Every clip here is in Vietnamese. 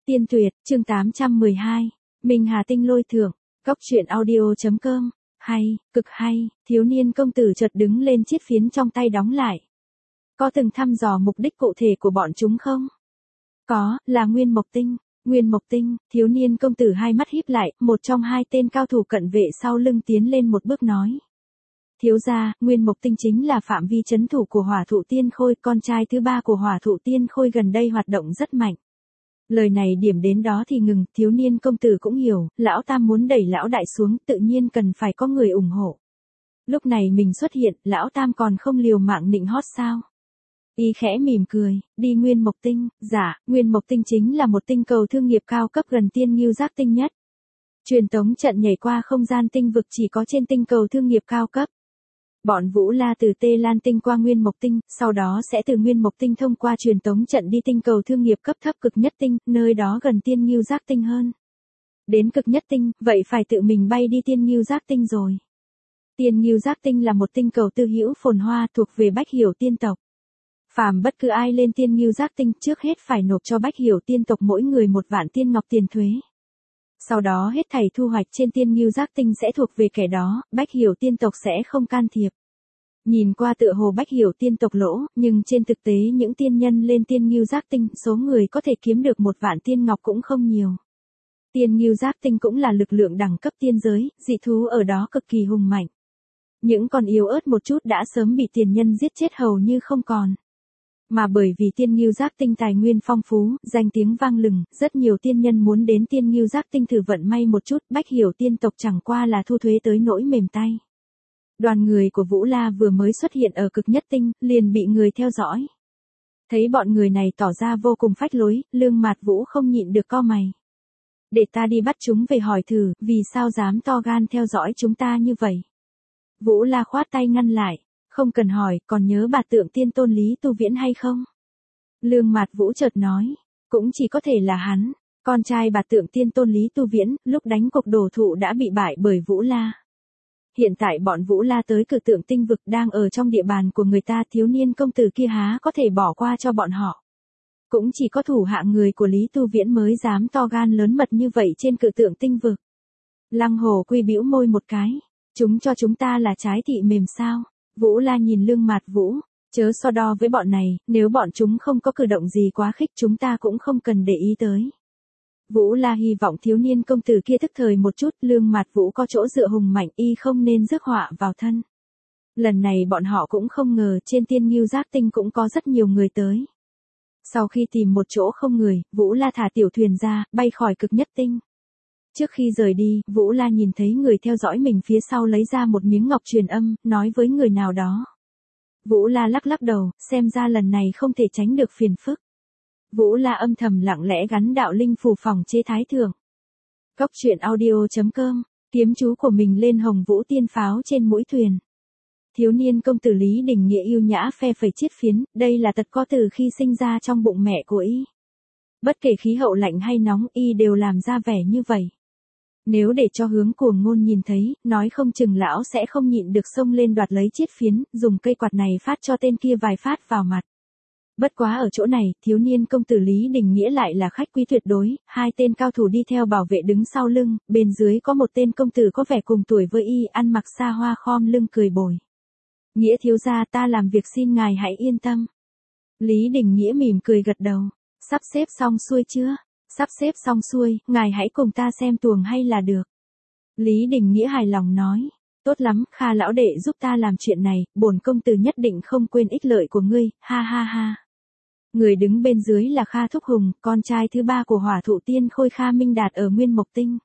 Tiên Tuyệt, chương 812. Minh Hà Tinh lôi thưởng. Góc truyện audio.com. Hay, cực hay, thiếu niên công tử chợt đứng lên chiếc phiến trong tay đóng lại. Có từng thăm dò mục đích cụ thể của bọn chúng không? Có, là Nguyên Mộc Tinh. Nguyên Mộc Tinh, thiếu niên công tử hai mắt híp lại, một trong hai tên cao thủ cận vệ sau lưng tiến lên một bước nói. Thiếu gia, Nguyên Mộc Tinh chính là phạm vi trấn thủ của Hỏa Thụ Tiên Khôi, con trai thứ ba của Hỏa Thụ Tiên Khôi gần đây hoạt động rất mạnh. Lời này điểm đến đó thì ngừng, thiếu niên công tử cũng hiểu, lão tam muốn đẩy lão đại xuống, tự nhiên cần phải có người ủng hộ. Lúc này mình xuất hiện, lão tam còn không liều mạng nịnh hót sao? Y khẽ mỉm cười, đi Nguyên Mộc Tinh, dạ, Nguyên Mộc Tinh chính là một tinh cầu thương nghiệp cao cấp gần Tiên Ngưu Giác Tinh nhất. Truyền tống trận nhảy qua không gian tinh vực chỉ có trên tinh cầu thương nghiệp cao cấp. Bọn Vũ La từ Tê Lan Tinh qua Nguyên Mộc Tinh, sau đó sẽ từ Nguyên Mộc Tinh thông qua truyền tống trận đi tinh cầu thương nghiệp cấp thấp Cực Nhất Tinh, nơi đó gần Tiên Ngưu Giác Tinh hơn. Đến Cực Nhất Tinh, vậy phải tự mình bay đi Tiên Ngưu Giác Tinh rồi. Tiên Ngưu Giác Tinh là một tinh cầu tư hữu phồn hoa thuộc về Bách Hiểu Tiên tộc. Phàm bất cứ ai lên Tiên Ngưu Giác Tinh trước hết phải nộp cho Bách Hiểu Tiên tộc mỗi người 1.000 tiên ngọc tiền thuế. Sau đó hết thảy thu hoạch trên Tiên Ngưu Giác Tinh sẽ thuộc về kẻ đó, Bách Hiểu Tiên tộc sẽ không can thiệp. Nhìn qua tựa hồ Bách Hiểu Tiên tộc lỗ, nhưng trên thực tế những tiên nhân lên Tiên Ngưu Giác Tinh, số người có thể kiếm được 1.000 tiên ngọc cũng không nhiều. Tiên Ngưu Giác Tinh cũng là lực lượng đẳng cấp tiên giới, dị thú ở đó cực kỳ hùng mạnh. Những con yếu ớt một chút đã sớm bị tiền nhân giết chết hầu như không còn. Mà bởi vì Tiên Ngưu Giác Tinh tài nguyên phong phú, danh tiếng vang lừng, rất nhiều tiên nhân muốn đến Tiên Ngưu Giác Tinh thử vận may một chút, Bách Hiểu Tiên tộc chẳng qua là thu thuế tới nỗi mềm tay. Đoàn người của Vũ La vừa mới xuất hiện ở Cực Nhất Tinh, liền bị người theo dõi. Thấy bọn người này tỏ ra vô cùng phách lối, Lương Mạt Vũ không nhịn được cau mày. Để ta đi bắt chúng về hỏi thử, vì sao dám to gan theo dõi chúng ta như vậy? Vũ La khoát tay ngăn lại. Không cần hỏi, còn nhớ bà Tượng Tiên Tôn Lý Tu Viễn hay không? Lương Mạt Vũ chợt nói, cũng chỉ có thể là hắn, con trai bà Tượng Tiên Tôn Lý Tu Viễn, lúc đánh cuộc đổ thụ đã bị bại bởi Vũ La. Hiện tại bọn Vũ La tới Cử Tượng Tinh vực đang ở trong địa bàn của người ta, thiếu niên công tử kia há có thể bỏ qua cho bọn họ. Cũng chỉ có thủ hạ người của Lý Tu Viễn mới dám to gan lớn mật như vậy trên Cử Tượng Tinh vực. Lăng Hồ Quy bĩu môi một cái, chúng cho chúng ta là trái thị mềm sao? Vũ La nhìn Lương Mạt Vũ, chớ so đo với bọn này, nếu bọn chúng không có cử động gì quá khích chúng ta cũng không cần để ý tới. Vũ La hy vọng thiếu niên công tử kia thức thời một chút, Lương Mạt Vũ có chỗ dựa hùng mạnh y không nên rước họa vào thân. Lần này bọn họ cũng không ngờ trên Tiên Ngưu Giác Tinh cũng có rất nhiều người tới. Sau khi tìm một chỗ không người, Vũ La thả tiểu thuyền ra, bay khỏi Cực Nhất Tinh. Trước khi rời đi, Vũ La nhìn thấy người theo dõi mình phía sau lấy ra một miếng ngọc truyền âm, nói với người nào đó. Vũ La lắc lắc đầu, xem ra lần này không thể tránh được phiền phức. Vũ La âm thầm lặng lẽ gắn đạo linh phù phòng chế thái thượng. Góc truyện audio.com, kiếm chú của mình lên Hồng Vũ Tiên Pháo trên mũi thuyền. Thiếu niên công tử Lý Đình Nghĩa yêu nhã phe phẩy chiết phiến, đây là tật có từ khi sinh ra trong bụng mẹ của y. Bất kể khí hậu lạnh hay nóng y đều làm ra vẻ như vậy. Nếu để cho Hướng Cuồng Ngôn nhìn thấy, nói không chừng lão sẽ không nhịn được xông lên đoạt lấy chiết phiến, dùng cây quạt này phát cho tên kia vài phát vào mặt. Bất quá ở chỗ này, thiếu niên công tử Lý Đình Nghĩa lại là khách quý tuyệt đối, hai tên cao thủ đi theo bảo vệ đứng sau lưng, bên dưới có một tên công tử có vẻ cùng tuổi với y, ăn mặc xa hoa khom lưng cười bồi. Nghĩa thiếu gia, ta làm việc xin ngài hãy yên tâm. Lý Đình Nghĩa mỉm cười gật đầu, sắp xếp xong xuôi chưa? Sắp xếp xong xuôi, ngài hãy cùng ta xem tuồng hay là được. Lý Đình Nghĩa hài lòng nói, tốt lắm, Kha lão đệ giúp ta làm chuyện này, bổn công tử nhất định không quên ích lợi của ngươi, ha ha ha. Người đứng bên dưới là Kha Thúc Hùng, con trai thứ ba của Hỏa Thụ Tiên Khôi Kha Minh Đạt ở Nguyên Mộc Tinh.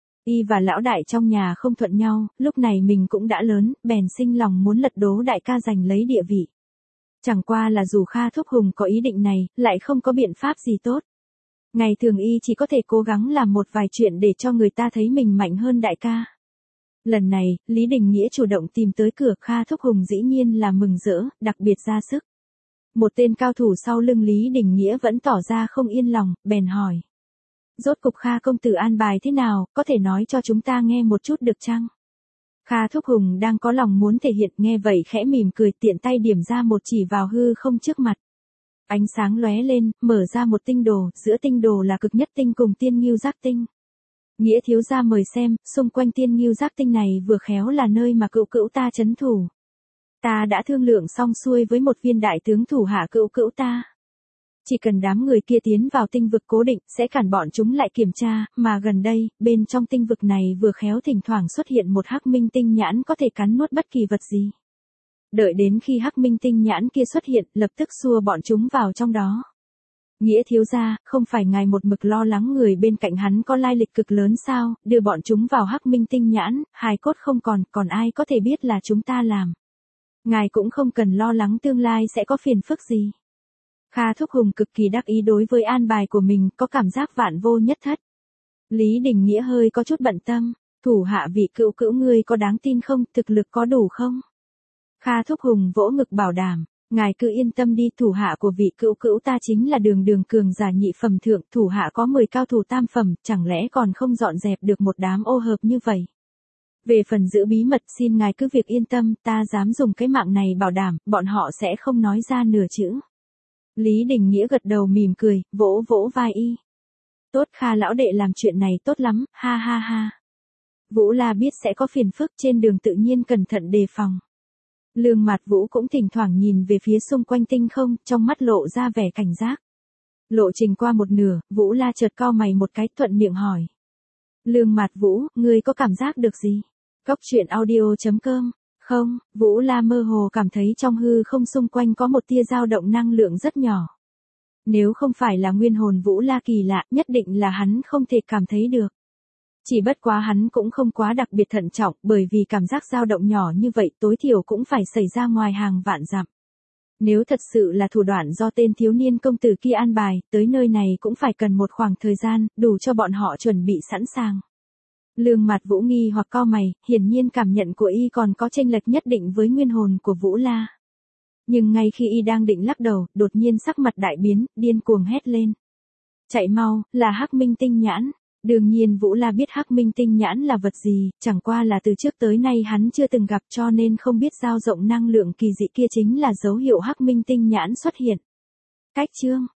Y và lão đại trong nhà không thuận nhau, lúc này mình cũng đã lớn, bèn sinh lòng muốn lật đổ đại ca giành lấy địa vị. Chẳng qua là dù Kha Thúc Hùng có ý định này, lại không có biện pháp gì tốt. Ngày thường y chỉ có thể cố gắng làm một vài chuyện để cho người ta thấy mình mạnh hơn đại ca. Lần này, Lý Đình Nghĩa chủ động tìm tới cửa, Kha Thúc Hùng dĩ nhiên là mừng rỡ, đặc biệt ra sức. Một tên cao thủ sau lưng Lý Đình Nghĩa vẫn tỏ ra không yên lòng, bèn hỏi. Rốt cục Kha công tử an bài thế nào, có thể nói cho chúng ta nghe một chút được chăng? Kha Thúc Hùng đang có lòng muốn thể hiện, nghe vậy khẽ mỉm cười, tiện tay điểm ra một chỉ vào hư không trước mặt. Ánh sáng lóe lên, mở ra một tinh đồ, giữa tinh đồ là cực nhất tinh cùng tiên ngưu giác tinh. Nghĩa thiếu gia mời xem, xung quanh tiên ngưu giác tinh này vừa khéo là nơi mà cữu cữu ta trấn thủ. Ta đã thương lượng xong xuôi với một viên đại tướng thủ hạ cữu cữu ta. Chỉ cần đám người kia tiến vào tinh vực cố định, sẽ cản bọn chúng lại kiểm tra, mà gần đây, bên trong tinh vực này vừa khéo thỉnh thoảng xuất hiện một hắc minh tinh nhãn có thể cắn nuốt bất kỳ vật gì. Đợi đến khi hắc minh tinh nhãn kia xuất hiện, lập tức xua bọn chúng vào trong đó. Nghĩa thiếu gia, không phải ngài một mực lo lắng người bên cạnh hắn có lai lịch cực lớn sao, đưa bọn chúng vào hắc minh tinh nhãn, hài cốt không còn ai có thể biết là chúng ta làm. Ngài cũng không cần lo lắng tương lai sẽ có phiền phức gì. Kha Thúc Hùng cực kỳ đắc ý đối với an bài của mình, có cảm giác vạn vô nhất thất. Lý Đình Nghĩa hơi có chút bận tâm, thủ hạ vị cữu cữu ngươi có đáng tin không, thực lực có đủ không? Kha Thúc Hùng vỗ ngực bảo đảm, ngài cứ yên tâm đi, thủ hạ của vị cữu cữu ta chính là đường cường giả nhị phẩm thượng, thủ hạ có 10 cao thủ tam phẩm, chẳng lẽ còn không dọn dẹp được một đám ô hợp như vậy. Về phần giữ bí mật xin ngài cứ việc yên tâm, ta dám dùng cái mạng này bảo đảm, bọn họ sẽ không nói ra nửa chữ. Lý Đình Nghĩa gật đầu mỉm cười, vỗ vỗ vai y. Tốt, Kha lão đệ làm chuyện này tốt lắm, ha ha ha. Vũ La biết sẽ có phiền phức, trên đường tự nhiên cẩn thận đề phòng. Lương Mạt Vũ cũng thỉnh thoảng nhìn về phía xung quanh tinh không, trong mắt lộ ra vẻ cảnh giác. Lộ trình qua một nửa, Vũ La chợt cau mày một cái, thuận miệng hỏi. Lương Mạt Vũ, ngươi có cảm giác được gì? Cốc truyện audio.com. Không, Vũ La mơ hồ cảm thấy trong hư không xung quanh có một tia dao động năng lượng rất nhỏ. Nếu không phải là nguyên hồn Vũ La kỳ lạ, nhất định là hắn không thể cảm thấy được. Chỉ bất quá hắn cũng không quá đặc biệt thận trọng, bởi vì cảm giác dao động nhỏ như vậy tối thiểu cũng phải xảy ra ngoài hàng vạn dặm. Nếu thật sự là thủ đoạn do tên thiếu niên công tử kia an bài, tới nơi này cũng phải cần một khoảng thời gian, đủ cho bọn họ chuẩn bị sẵn sàng. Lương Mạt Vũ nghi hoặc cau mày, hiển nhiên cảm nhận của y còn có chênh lệch nhất định với nguyên hồn của Vũ La. Nhưng ngay khi y đang định lắc đầu, đột nhiên sắc mặt đại biến, điên cuồng hét lên. Chạy mau, là hắc minh tinh nhãn. Đương nhiên Vũ La biết hắc minh tinh nhãn là vật gì, chẳng qua là từ trước tới nay hắn chưa từng gặp cho nên không biết dao rộng năng lượng kỳ dị kia chính là dấu hiệu hắc minh tinh nhãn xuất hiện. Cách chương